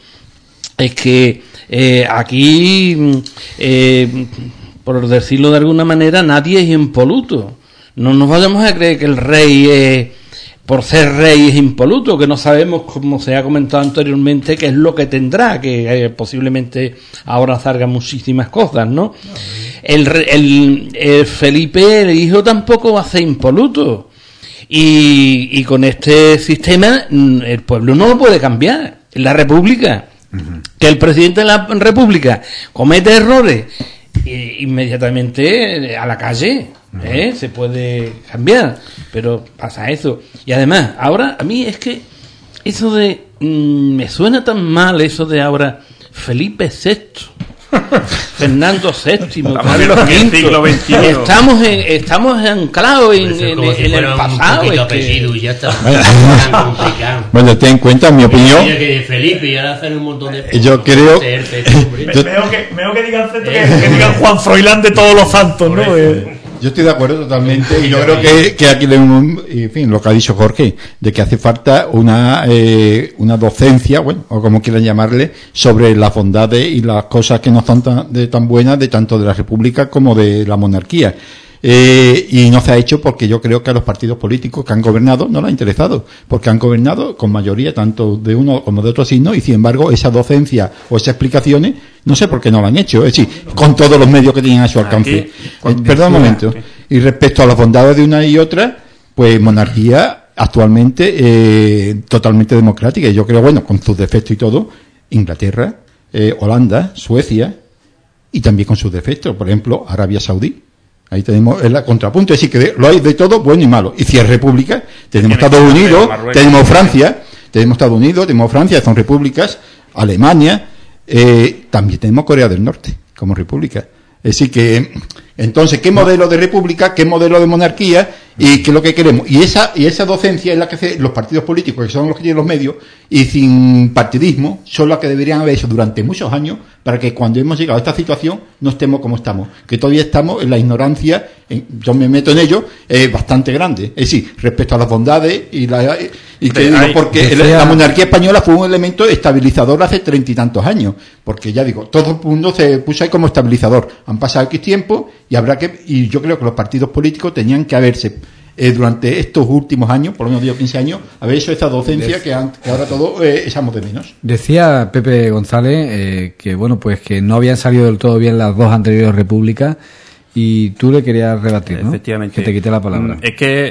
Es que eh, aquí, mm, eh, por decirlo de alguna manera, nadie es impoluto. No nos vayamos a creer que el rey es, por ser rey es impoluto, que no sabemos, como se ha comentado anteriormente, qué es lo que tendrá, que eh, posiblemente ahora salgan muchísimas cosas, ¿no? El, re- el, el Felipe, el hijo, tampoco va a ser impoluto. Y, y con este sistema mm, el pueblo no lo puede cambiar. En la República, que el presidente de la República comete errores, eh, inmediatamente eh, a la calle, ¿eh? Se puede cambiar, pero pasa eso. Y además, ahora a mí es que eso de mm, me suena tan mal eso de ahora Felipe sexto, Fernando séptimo, Estamos en Carlos el quinto. siglo veintiuno. Estamos en, estamos anclados en, Eso es en- como si en fuera el un pasado. poquito es que- apellido y ya está. Tan complicado. Bueno, ten en cuenta mi opinión. Mira que Felipe y ahora hacen un montón de... Yo creo- Ser sexto, hombre. Me- Yo- Veo que, veo que digan, que, que digan Juan Froilán de todos los santos, ¿no? Eh, Yo estoy de acuerdo totalmente y yo creo que, que aquí debemos, en fin, lo que ha dicho Jorge, de que hace falta una eh, una docencia, bueno, o como quieran llamarle, sobre las bondades y las cosas que no son tan, de, tan buenas de tanto de la República como de la monarquía. Eh, y no se ha hecho porque yo creo que a los partidos políticos que han gobernado no les ha interesado, porque han gobernado con mayoría tanto de uno como de otro signo y sin embargo esa docencia o esas explicaciones no sé por qué no lo han hecho, es decir, con todos los medios que tienen a su alcance. Aquí, Eh, perdón un momento. Y respecto a las bondades de una y otra, pues monarquía actualmente eh, totalmente democrática. Y yo creo, bueno, con sus defectos y todo, Inglaterra, eh, Holanda, Suecia, y también con sus defectos. Por ejemplo, Arabia Saudí. Ahí tenemos el contrapunto, es decir, que lo hay de todo, bueno y malo. Y si es república, tenemos Estados Unidos, tenemos Francia, tenemos Estados Unidos, tenemos Francia, son repúblicas, Alemania, eh, también tenemos Corea del Norte como república. Es decir, que entonces, ¿qué modelo de república, qué modelo de monarquía y qué es lo que queremos? Y esa y esa docencia es la que hace los partidos políticos, que son los que tienen los medios, y sin partidismo, son las que deberían haber hecho durante muchos años para que cuando hemos llegado a esta situación no estemos como estamos, que todavía estamos en la ignorancia, en, yo me meto en ello, eh, bastante grande. Es decir, respecto a las bondades y la... Y que digo, porque el, la monarquía española fue un elemento estabilizador hace treinta y tantos años, porque ya digo, todo el mundo se puso ahí como estabilizador. Han pasado X tiempo y habrá que, y yo creo que los partidos políticos tenían que haberse, eh, durante estos últimos años, por lo menos digo quince años, haber hecho esa docencia que, han, que ahora todo eh, echamos de menos. Decía Pepe González eh, que bueno, pues que no habían salido del todo bien las dos anteriores repúblicas. Y tú le querías rebatir, ¿no? Efectivamente. Que te quité la palabra. Es que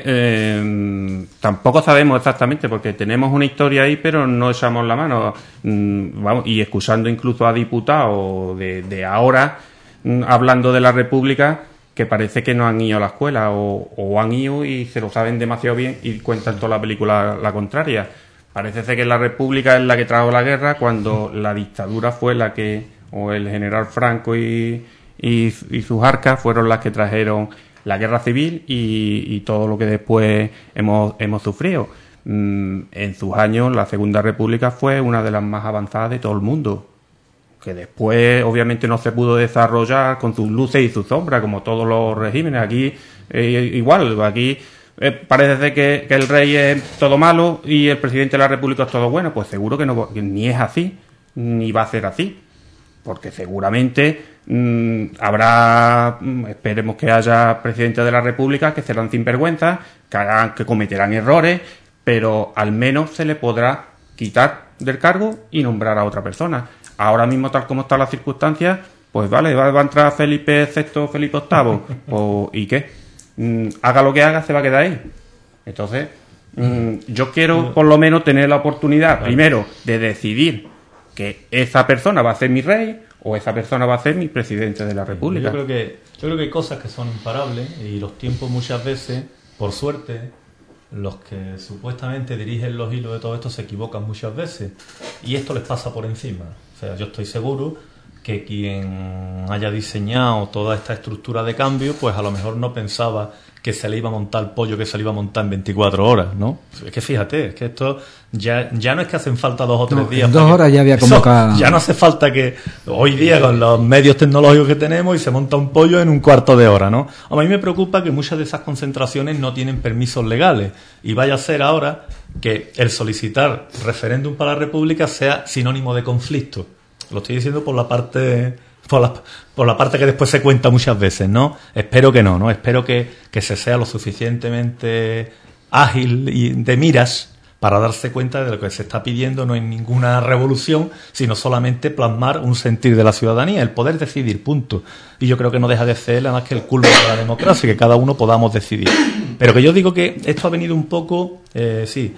eh, tampoco sabemos exactamente, porque tenemos una historia ahí, pero no echamos la mano. Mm, vamos, y excusando incluso a diputados de, de ahora, mm, hablando de la República, que parece que no han ido a la escuela, o, o han ido y se lo saben demasiado bien y cuentan toda la película la contraria. Parece ser que la República es la que trajo la guerra, cuando la dictadura fue la que, o el general Franco y... Y, y sus arcas fueron las que trajeron la guerra civil y, y todo lo que después hemos, hemos sufrido. Mm, en sus años la Segunda República fue una de las más avanzadas de todo el mundo, que después obviamente no se pudo desarrollar con sus luces y sus sombras como todos los regímenes. Aquí eh, igual, aquí eh, parece ser que, que el rey es todo malo y el presidente de la República es todo bueno. Pues seguro que, no, que ni es así, ni va a ser así, porque seguramente mmm, habrá, esperemos que haya presidentes de la República que serán sinvergüenzas, que hagan, que cometerán errores, pero al menos se le podrá quitar del cargo y nombrar a otra persona. Ahora mismo, tal como están las circunstancias, pues vale, va, va a entrar Felipe sexto, Felipe octavo, pues, ¿y qué? Mm, haga lo que haga, se va a quedar ahí. Entonces, mm, yo quiero por lo menos tener la oportunidad, primero, de decidir que esa persona va a ser mi rey o esa persona va a ser mi presidente de la República. Yo creo que, yo creo que hay cosas que son imparables y los tiempos muchas veces, por suerte, los que supuestamente dirigen los hilos de todo esto se equivocan muchas veces y esto les pasa por encima. O sea, yo estoy seguro que quien haya diseñado toda esta estructura de cambio, pues a lo mejor no pensaba que se le iba a montar el pollo que se le iba a montar en veinticuatro horas, ¿no? Es que fíjate, es que esto ya, ya no es que hacen falta dos o tres no, días. En dos horas que, ya había convocado. Ya no hace falta que hoy día con los medios tecnológicos que tenemos y se monta un pollo en un cuarto de hora, ¿no? A mí me preocupa que muchas de esas concentraciones no tienen permisos legales y vaya a ser ahora que el solicitar referéndum para la República sea sinónimo de conflicto. Lo estoy diciendo por la parte... Por la, por la parte que después se cuenta muchas veces, ¿no? Espero que no, ¿no? Espero que, que se sea lo suficientemente ágil y de miras para darse cuenta de lo que se está pidiendo no es ninguna revolución, sino solamente plasmar un sentir de la ciudadanía, el poder decidir, punto. Y yo creo que no deja de ser nada más que el culto de la democracia, que cada uno podamos decidir. Pero que yo digo que esto ha venido un poco, eh, sí,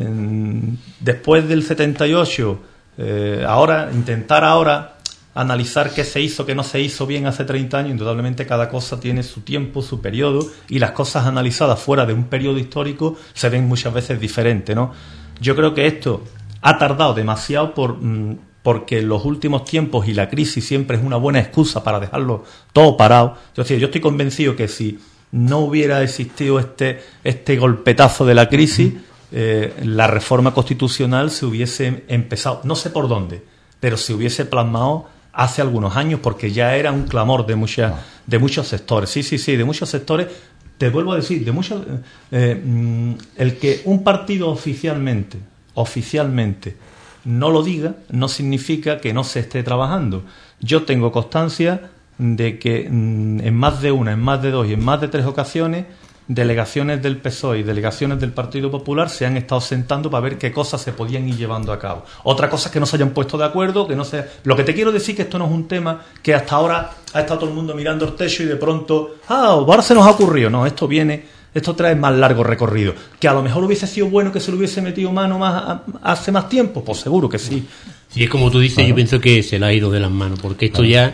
en, después del setenta y ocho, eh, ahora, intentar ahora... analizar qué se hizo, qué no se hizo bien hace treinta años, indudablemente cada cosa tiene su tiempo, su periodo, y las cosas analizadas fuera de un periodo histórico se ven muchas veces diferentes, ¿no? Yo creo que esto ha tardado demasiado por, porque en los últimos tiempos y la crisis siempre es una buena excusa para dejarlo todo parado. Yo, yo estoy convencido que si no hubiera existido este, este golpetazo de la crisis, eh, la reforma constitucional se hubiese empezado, no sé por dónde, pero se hubiese plasmado hace algunos años, porque ya era un clamor de muchas, de muchos sectores. Sí, sí, sí, de muchos sectores. Te vuelvo a decir, de muchos, eh, el que un partido oficialmente, oficialmente no lo diga, no significa que no se esté trabajando. Yo tengo constancia de que en más de una, en más de dos y en más de tres ocasiones, delegaciones del P S O E y delegaciones del Partido Popular se han estado sentando para ver qué cosas se podían ir llevando a cabo. Otra cosa es que no se hayan puesto de acuerdo, que no se... Lo que te quiero decir es que esto no es un tema que hasta ahora ha estado todo el mundo mirando el techo y de pronto, ah, ahora se nos ha ocurrido. No, esto viene, esto trae más largo recorrido. Que a lo mejor hubiese sido bueno que se le hubiese metido mano más hace más tiempo, pues seguro que sí. Sí, es como tú dices, claro. Yo pienso que se le ha ido de las manos, porque esto claro. ya...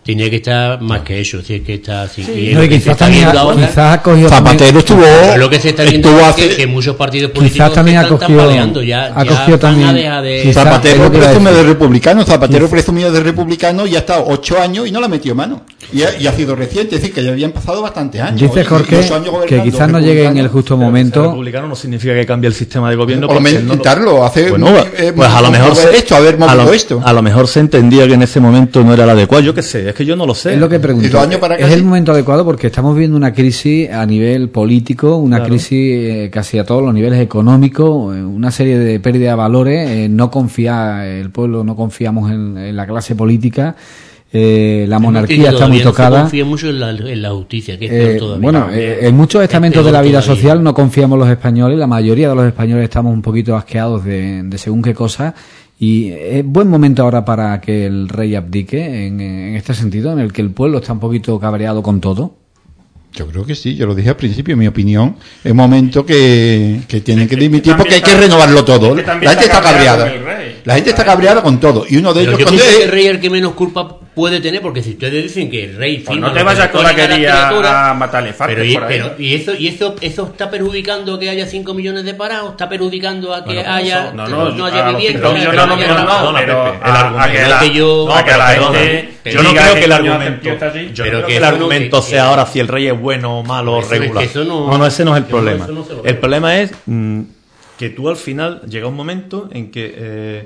tenía que estar más que eso, si es que está así. Sí. Y No, lo y que se quizás está también viendo ha- ahora- quizás ha cogido Zapatero también- estuvo, Pero lo que se está viendo estuvo es hace, que, que muchos partidos Quizás políticos también ha están cogido- tambaleando, ya, ha ya cogido van a también- dejar de... quizás- es Zapatero lo que iba a presume decir. de republicano, Zapatero presumido de republicano y ha estado ocho años y no le ha metido mano. Y ha, y ha sido reciente, es decir, que ya habían pasado bastantes años. Dice Y- y Jorge ocho años que gobernando quizás no llegue en el republicano. justo Pero que sea momento. republicano no significa que cambie el sistema de gobierno. Por lo porque menos no lo- intentarlo, hacer Bueno, eh, pues a lo mejor mover se, esto, haber a movido lo, esto. a lo mejor se entendía que en ese momento no era el adecuado. Yo qué sé, es que yo no lo sé. Es lo que pregunto. Y dos años para es acá, el sí. momento adecuado porque estamos viendo una crisis a nivel político, una Claro. crisis eh, casi a todos los niveles económicos, eh, una serie de pérdida de valores, eh, no confía, el pueblo no confiamos en, en la clase política, eh, la monarquía está muy Todavía no se tocada. confía mucho en la, en la justicia, que es Eh, peor todavía. bueno, eh, en muchos estamentos peor de la vida todavía. social no confiamos los españoles, la mayoría de los españoles estamos un poquito asqueados de, de según qué cosa, y es buen momento ahora para que el rey abdique en, en este sentido, en el que el pueblo está un poquito cabreado con todo. Yo creo que sí, yo lo dije al principio, en mi opinión, es momento que, que tienen que que dimitir porque hay también que está- renovarlo todo. es que también La gente está está cabreada. cabreado con el rey. La gente está cabreada con todo. Y uno de Pero ellos yo cuando pienso que es- el rey es el que menos culpa puede tener, porque si ustedes dicen que el rey Pues firma no te lo vayas que con la le pone a las quería criaturas, a matar elefantes pero, y, por ahí. pero- y eso y eso eso está perjudicando que haya cinco millones de parados, está perjudicando a que Bueno, haya No, no, no haya a los vivienda, cinco que millones no no, haya no, no, trabajo. pero Pepe, el a- a argumento. que la- que yo- a que la No, perdona, gente pero yo no diga creo que el coño argumento, empieza así. yo Pero creo que que el eso no- argumento que- sea que- ahora si el rey es bueno o malo o Eso es que regular. eso no- no, no, ese no es el yo no- problema. eso no se lo El creo. problema es mm, que tú al final llega un momento en que eh,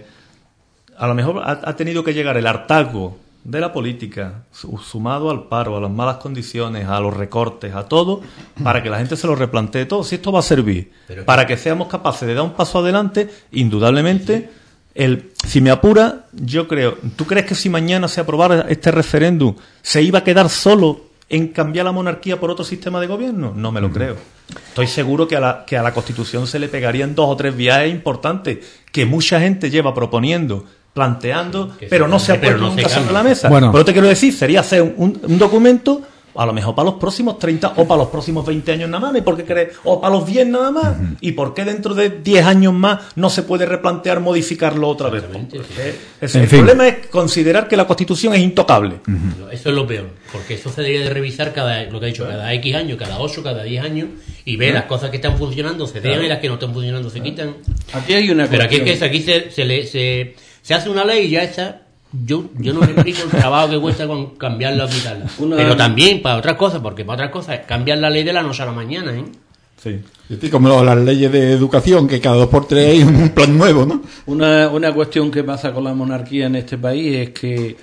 a lo mejor ha, ha tenido que llegar el hartazgo de la política, su- sumado al paro, a las malas condiciones, a los recortes, a todo, para que la gente se lo replantee todo. Si esto va a servir Pero- para que seamos capaces de dar un paso adelante, indudablemente, el, si me apura, yo creo, ¿tú crees que si mañana se aprobara este referéndum se iba a quedar solo en cambiar la monarquía por otro sistema de gobierno? No me lo creo. Estoy seguro que a la, que a la Constitución se le pegarían dos o tres viajes importantes que mucha gente lleva proponiendo, planteando, Que se pero no se ha cambie, pero puesto no se nunca sobre cambie. la mesa. Bueno. Pero te quiero decir, sería hacer un, un documento a lo mejor para los próximos treinta o para los próximos veinte años nada más. ¿Y por qué crees? O para los diez nada más. ¿Y por qué dentro de diez años más no se puede replantear, modificarlo otra vez? Exactamente, sí. Eh, es- En el fin. problema es considerar que la Constitución es intocable. No, eso es lo peor, porque eso se debería de revisar cada, lo que ha dicho, cada X años, cada ocho, cada diez años, y ver las cosas que están funcionando, se dejan y las que no están funcionando se quitan. Aquí hay una Pero aquí es cuestión. que aquí se, se, le, se, se hace una ley y ya está. Yo, yo no me explico el trabajo que cuesta con cambiarla o quitarla. Una- Pero también para otras cosas, porque para otras cosas cambiar la ley de la noche a la mañana, ¿eh? Sí. Estoy como lo- las leyes de educación, que cada dos por tres hay un plan nuevo, ¿no? Una, una cuestión que pasa con la monarquía en este país es que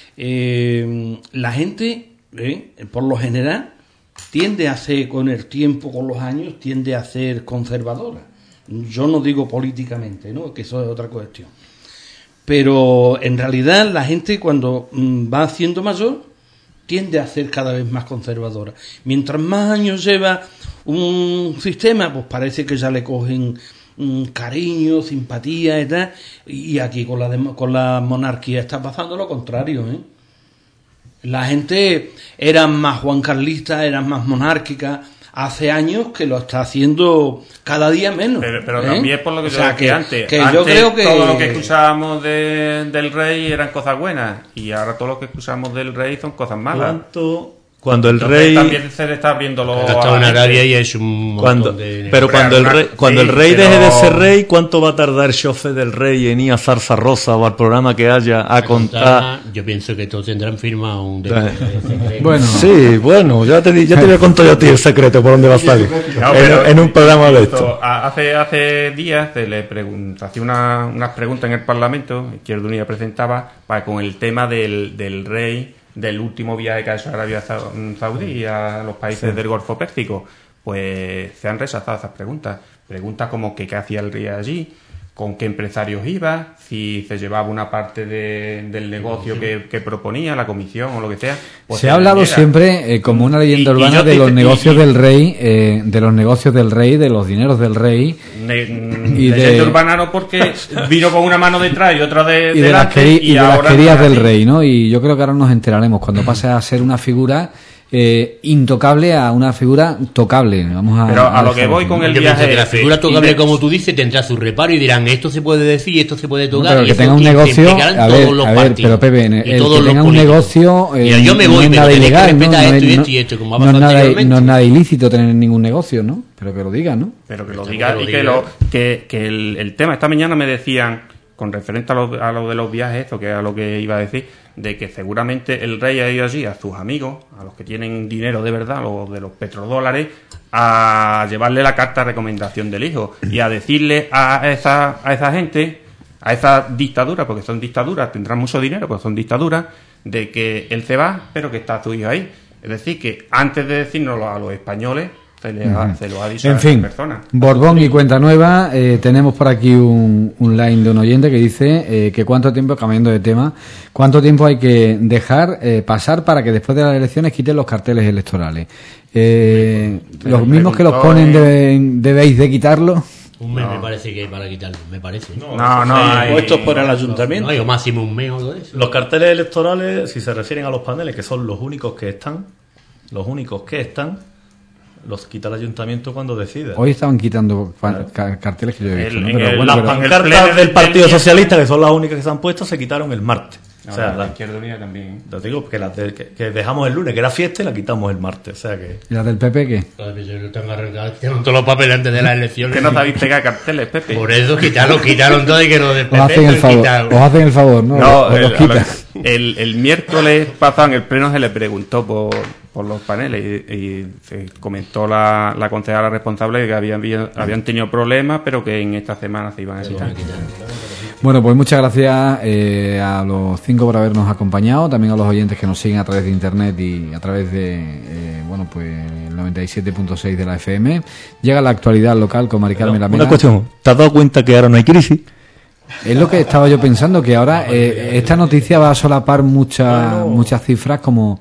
eh, la gente, eh, por lo general, tiende a ser, con el tiempo, con los años, tiende a ser conservadora. Yo no digo políticamente, ¿no? Que eso es otra cuestión. Pero en realidad la gente cuando mm, va siendo mayor tiende a ser cada vez más conservadora. Mientras más años lleva un sistema, pues parece que ya le cogen mm, cariño, simpatía y tal. Y aquí con la, demo- con la monarquía está pasando lo contrario, ¿eh? La gente era más juancarlista, era más monárquica. Hace años que lo está haciendo cada día menos. Pero, pero ¿eh? también por lo que O yo sea, decía antes. que Antes yo creo que todo lo que escuchábamos de- del rey eran cosas buenas y ahora todo lo que escuchamos del rey son cosas malas. ¿Cuánto? Cuando el Entonces, rey... también se le está abriéndolo Ha a estado la en gente. Arabia y ha hecho un montón Cuando, de... pero Hombre, cuando el alguna- rey, cuando sí, el rey pero- deje de ser rey, ¿cuánto va a tardar el chofer del rey en ir a Zarza Rosa o al programa que haya a contar? Yo pienso que todos tendrán firmado un Eh. Bueno, Sí, bueno, ya te, di- ya te voy a contar yo a ti el secreto por dónde va a salir. No, en, pero- en un programa de esto. Esto, a- Hace, hace días se le pregun- hacía una- unas preguntas en el Parlamento, Izquierda Unida presentaba, para, con el tema del, del rey, del último viaje que ha hecho a Arabia Sa- Saudí y a los países del Golfo Pérsico. Pues se han rechazado esas preguntas. Preguntas como que qué hacía el rey allí, con qué empresarios iba, si se llevaba una parte de- del negocio que, que proponía la comisión o lo que sea. Pues se ha hablado llega. siempre eh, como una leyenda Y- y urbana yo de te- los y- negocios y- del rey, eh, de los negocios del rey, de los dineros del rey Ne- Y leyenda de- urbana no, porque vino con una mano detrás y otra de, y de las, delante, queri- y de las ahora querías no es del así. rey, ¿no? Y yo creo que ahora nos enteraremos cuando pase a ser una figura eh, intocable a una figura tocable. Vamos a, Pero a lo dejarlo que voy así. con el Yo pienso viaje que la figura y tocable, de- como tú dices, tendrá su reparo y dirán, esto se puede decir, esto se puede tocar. Pero y que eso tenga un se negocio, implicarán a ver, todos los a ver, partidos pero Pepe, y el todos que los tenga un políticos. negocio eh, Mira, yo me no voy, es pero nada tenéis que ilegal, ¿no? respetar No es- esto y no- esto y esto, como ha no es pasado nada, anteriormente. no es nada ilícito tener ningún negocio, ¿no? Pero que lo diga, ¿no? Pero que lo Pero diga que lo y que, diga. lo, que, que el, el tema, esta mañana me decían, con referente a lo, a lo de los viajes, esto que era lo que iba a decir, de que seguramente el rey ha ido allí a sus amigos, a los que tienen dinero de verdad, los de los petrodólares, a llevarle la carta de recomendación del hijo y a decirle a esa, a esa gente, a esa dictadura, porque son dictaduras, tendrán mucho dinero, pues son dictaduras, de que él se va, pero que está su hijo ahí. Es decir, que antes de decírnoslo a los españoles, se, le ha, se lo ha dicho En a fin, esa persona. Borbón y Cuenta Nueva, eh, tenemos por aquí un, un line de un oyente que dice eh, que cuánto tiempo, cambiando de tema, cuánto tiempo hay que dejar eh, pasar para que después de las elecciones quiten los carteles electorales. Eh, Pero los mismos que los preguntó, ponen eh, deben- debéis de quitarlo. Un mes me parece que hay para quitarlo, me parece. No, no, hay... Puestos por el No ayuntamiento. hay o máximo un mes o algo de eso. Los carteles electorales, si se refieren a los paneles, que son los únicos que están, los únicos que están, los quita el ayuntamiento cuando decida. Hoy estaban quitando pa- ca- carteles que yo he visto, El- ¿no? en Pero el- bueno, Las pero- el pancartas pleno del del Partido día- Socialista, que son las únicas que se han puesto, se quitaron el martes. O sea, la la- Izquierda Unida también. Te digo que las del- que, que dejamos el lunes, que era fiesta, y la quitamos el martes. O sea que. ¿Y las del P P qué? Todavía se lo están arreglando, tienen todos los papeles antes de las elecciones. Que no sabéis pegar carteles, Pepe. Por eso quitaron, quitaron todo y que lo del Os hacen el favor, os hacen el favor, ¿no? No, Os el, los a quitan. ver, el, el miércoles pasado en el pleno se le preguntó por, por los paneles y, y se comentó la, la concejala responsable que habían, habían, habían tenido problemas, pero que en esta semana se iban a quitar. Bueno, pues muchas gracias eh, a los cinco por habernos acompañado, también a los oyentes que nos siguen a través de internet y a través de, eh, bueno, pues el noventa y siete punto seis de la F M. Llega la actualidad local con Mari Carmen Lamela. Una cuestión, ¿te has dado cuenta que ahora no hay crisis? Es lo que estaba yo pensando, que ahora eh, esta noticia va a solapar muchas muchas cifras como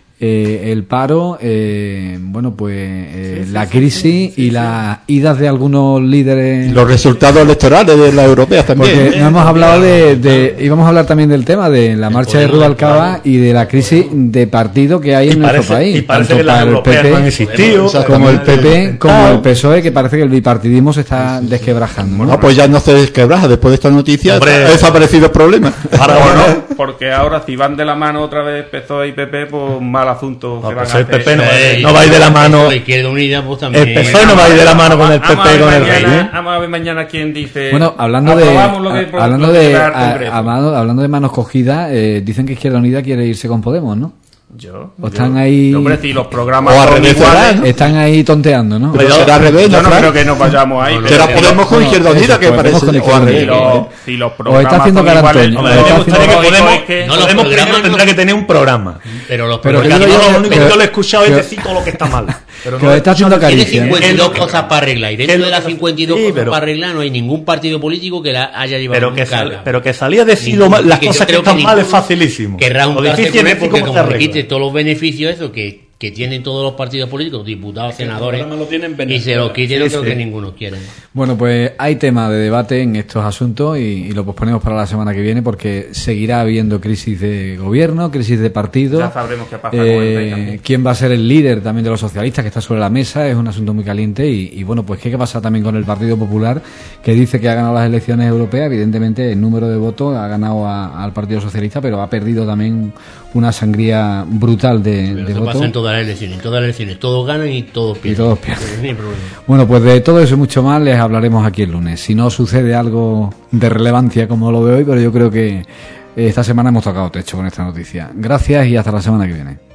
eh, el paro, eh, bueno, pues eh, la crisis y las idas de algunos líderes. Los resultados electorales de las europeas también. Porque no hemos hablado de, de íbamos a hablar también del tema de la marcha de Rubalcaba y de la crisis de partido que hay en Y nuestro parece- país, y parece tanto que las para el europeas P P no han existido. como el P P como Claro. el P S O E, que parece que el bipartidismo se está desquebrajando, ¿no? No, pues ya no se desquebraja. Después de esta noticia Hombre. ha desaparecido el problema. Ahora bueno, porque ahora si van de la mano otra vez P S O E y P P, pues mal asunto No, que van pues a el hacer. P P no- Eh, no va a ir de la mano. La Izquierda Unida, pues también. El P S O E no va a ir de la mano con el P Vamos a P ver con el mañana- rey, ¿eh? Vamos a ver mañana quién dice. Bueno, hablando de aprobamos lo que- a- hablando lo que de lleva al a- Congreso. hablando, hablando de manos cogidas, eh, dicen que Izquierda Unida quiere irse con Podemos, ¿no? Yo, O están yo- ahí- Hombre, si los programas O al son revés iguales, será, ¿no? Están ahí tonteando, ¿no? Pero será al revés, yo ¿no, no Fran? creo que nos vayamos ahí. No, no, pero Será si Podemos los- con Izquierda eso, Unida, que Podemos parece. con o Izquierda al si revés. Unida. los, si los O está programas haciendo son cara iguales, Antonio, hombre, o está Podemos haciendo- tiene que- Podemos, es que- No, los Podemos programas primero tendrá no- que tener un programa. Pero los Pero Porque que aquí digo yo yo lo único que- que yo le he escuchado es que- decir todo lo que está mal. Pero que no os he está haciendo escuchado- Tiene caricia, ¿no? cincuenta y dos Es lo que- cosas para arreglar. Y ¿Qué es dentro lo de las que- cincuenta y dos Sí, cosas pero- para arreglar no hay ningún partido político que la haya llevado Pero que, nunca a sal- cabo. pero que salía a decir Ninguno. lo ma- las Que yo cosas que creo están mal es ninguno facilísimo. querrá Lo juntarse difícil con es él decir porque cómo como se le quite arregla. todos los beneficios esos que, que tienen todos los partidos políticos, diputados, senadores, programa lo tienen y Venezuela. se los quite, no Sí, creo sí. que ninguno quiera. Bueno, pues hay tema de debate en estos asuntos y, y lo posponemos para la semana que viene porque seguirá habiendo crisis de gobierno, crisis de partido. Ya sabremos qué pasa con el rey Eh, también. quién va a ser el líder también de los socialistas, que está sobre la mesa, es un asunto muy caliente y, y bueno, pues qué pasa también con el Partido Popular, que dice que ha ganado las elecciones europeas. Evidentemente el número de votos ha ganado a- al Partido Socialista, pero ha perdido también una sangría brutal de, Pero de eso votos. pasa en todas las elecciones. En todas las elecciones todos ganan y todos pierden. todos pierden. No hay problema. Bueno, pues de todo eso y mucho más les hablaremos aquí el lunes. Si no sucede algo de relevancia como lo de hoy, pero yo creo que esta semana hemos tocado techo con esta noticia. Gracias y hasta la semana que viene.